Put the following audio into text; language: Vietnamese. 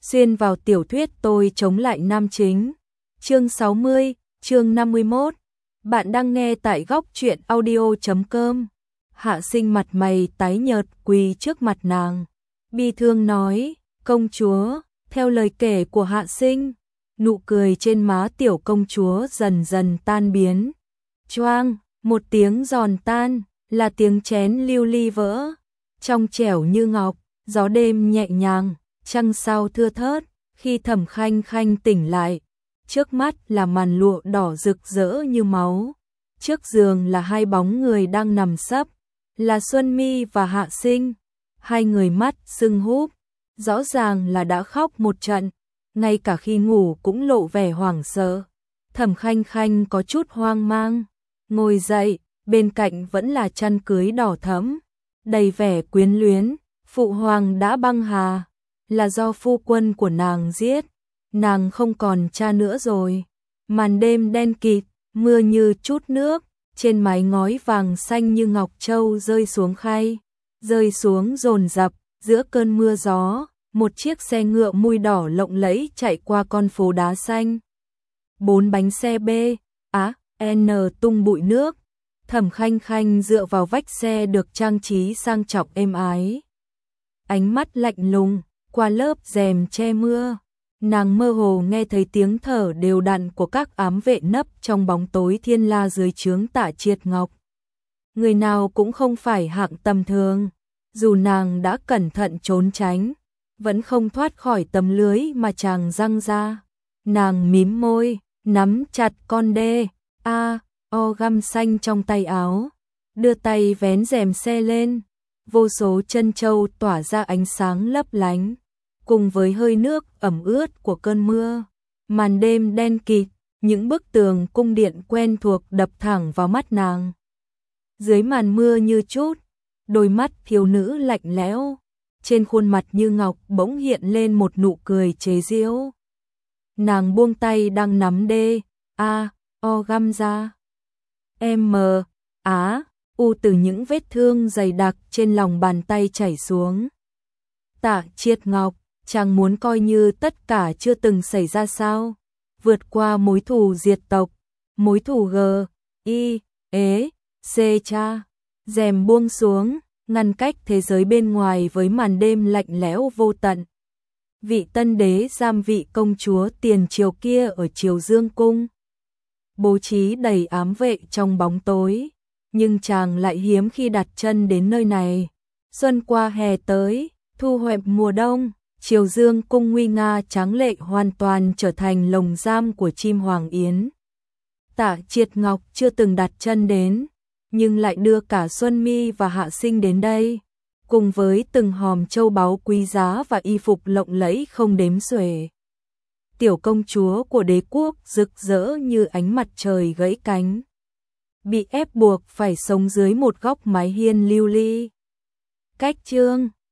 xuyên vào tiểu thuyết tôi chống lại nam chính. Chương 60, chương 51. Bạn đang nghe tại góc truyện audio.com. Hạ Sinh mặt mày tái nhợt quỳ trước mặt nàng, bi thương nói, công chúa. Theo lời kể của Hạ Sinh, nụ cười trên má tiểu công chúa dần dần tan biến. Choang, một tiếng giòn tan, là tiếng chén lưu ly vỡ. Trong trẻo như ngọc, gió đêm nhẹ nhàng, trăng sao thưa thớt. Khi Thẩm Khanh Khanh tỉnh lại, trước mắt là màn lụa đỏ rực rỡ như máu. Trước giường là hai bóng người đang nằm sấp, là Xuân Mi và Hạ Sinh. Hai người mắt sưng húp, rõ ràng là đã khóc một trận, ngay cả khi ngủ cũng lộ vẻ hoảng sợ. Thẩm Khanh Khanh có chút hoang mang, ngồi dậy, bên cạnh vẫn là chăn cưới đỏ thẫm, đầy vẻ quyến luyến. Phụ hoàng đã băng hà, là do phu quân của nàng giết, nàng không còn cha nữa rồi. Màn đêm đen kịt, mưa như chút nước, trên mái ngói vàng xanh như ngọc châu rơi xuống khay, rơi xuống dồn dập. Giữa cơn mưa gió, một chiếc xe ngựa mui đỏ lộng lẫy chạy qua con phố đá xanh. 4 bánh xe B, N tung bụi nước. Thẩm Khanh Khanh dựa vào vách xe được trang trí sang trọng êm ái. Ánh mắt lạnh lùng, qua lớp rèm che mưa, nàng mơ hồ nghe thấy tiếng thở đều đặn của các ám vệ nấp trong bóng tối thiên la dưới trướng Tạ Triệt Ngọc. Người nào cũng không phải hạng tầm thường, dù nàng đã cẩn thận trốn tránh, vẫn không thoát khỏi tấm lưới mà chàng giăng ra. Nàng mím môi, nắm chặt con găm xanh trong tay áo, đưa tay vén rèm xe lên. Vô số chân châu tỏa ra ánh sáng lấp lánh, cùng với hơi nước ẩm ướt của cơn mưa. Màn đêm đen kịt, những bức tường cung điện quen thuộc đập thẳng vào mắt nàng. Dưới màn mưa như chút, đôi mắt thiếu nữ lạnh lẽo, trên khuôn mặt như ngọc bỗng hiện lên một nụ cười chế giễu. Nàng buông tay đang nắm găm ra. Từ những vết thương dày đặc trên lòng bàn tay chảy xuống. Tạ Triệt Ngọc, chàng muốn coi như tất cả chưa từng xảy ra sao? Vượt qua mối thù diệt tộc, mối thù cha. Rèm buông xuống, ngăn cách thế giới bên ngoài với màn đêm lạnh lẽo vô tận. Vị tân đế giam vị công chúa tiền triều kia ở Triều Dương cung, bố trí đầy ám vệ trong bóng tối. Nhưng chàng lại hiếm khi đặt chân đến nơi này. Xuân qua hè tới, thu hoạch mùa đông, Triều Dương cung nguy nga tráng lệ hoàn toàn trở thành lồng giam của chim hoàng yến. Tạ Triệt Ngọc chưa từng đặt chân đến, nhưng lại đưa cả Xuân Mi và Hạ Sinh đến đây, cùng với từng hòm châu báu quý giá và y phục lộng lẫy không đếm xuể. Tiểu công chúa của đế quốc rực rỡ như ánh mặt trời gãy cánh, bị ép buộc phải sống dưới một góc mái hiên lưu ly. Cách chương